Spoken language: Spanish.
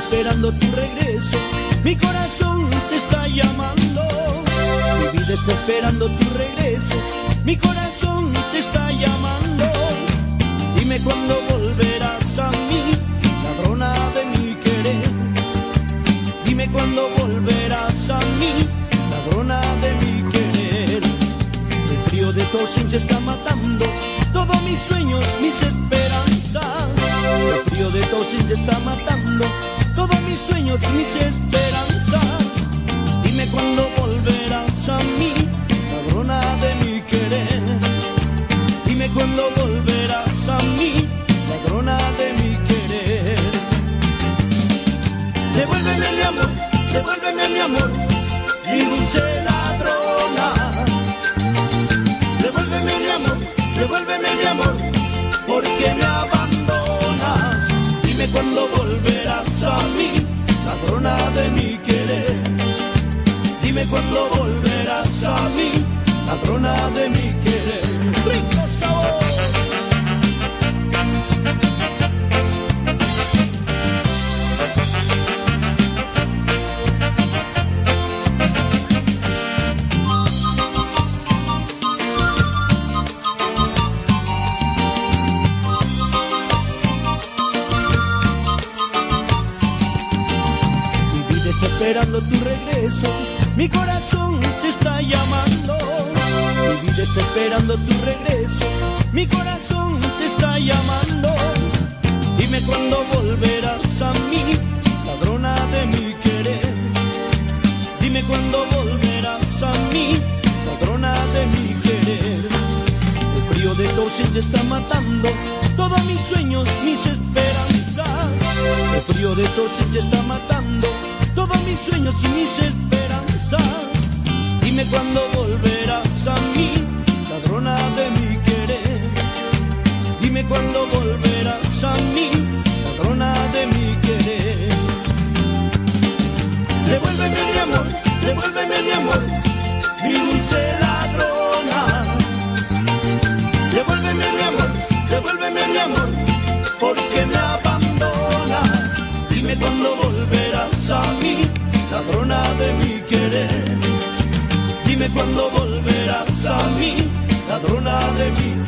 esperando tu regreso, mi corazón te está llamando. Mi vida está esperando tu regreso, mi corazón te está llamando. Dime cuándo volverás a mí, ladrona de mi querer. Dime cuándo volverás a mí, ladrona de mi querer. El frío de tu ausencia está matando todos mis sueños, mis esperanzas. El frío de tu ausencia está matando todos mis sueños, mis esperanzas. Dime cuándo volverás a mí, ladrona de mi querer. Dime cuándo volverás a mí, ladrona de mi querer. Devuélveme mi amor, devuélveme mi amor, mi dulce ladrona. Devuélveme mi amor, devuélveme mi amor, porque me abandonas. Dime cuándo volverás a mí, ladrona de mi querer. Dime cuándo volverás a mí, ladrona de mi querer. ¡Rico sabor! Esperando tu regreso, mi corazón te está llamando. Mi vida está esperando tu regreso, mi corazón te está llamando. Dime cuándo volverás a mí, ladrona de mi querer. Dime cuándo volverás a mí, ladrona de mi querer. El frío de tu ausencia está matando todos mis sueños, mis esperanzas. El frío de tu ausencia está matando todos mis sueños y mis esperanzas. Dime cuándo volverás a mí, ladrona de mi querer. Dime cuándo volverás a mí, ladrona de mi querer. Devuélveme mi amor, devuélveme mi amor, mi dulce ladrona. Devuélveme mi amor, devuélveme mi amor, porque me abandonas. Dime cuándo volverás a mí, ladrona de mi querer. Dime cuándo volverás a mí, ladrona de mi querer.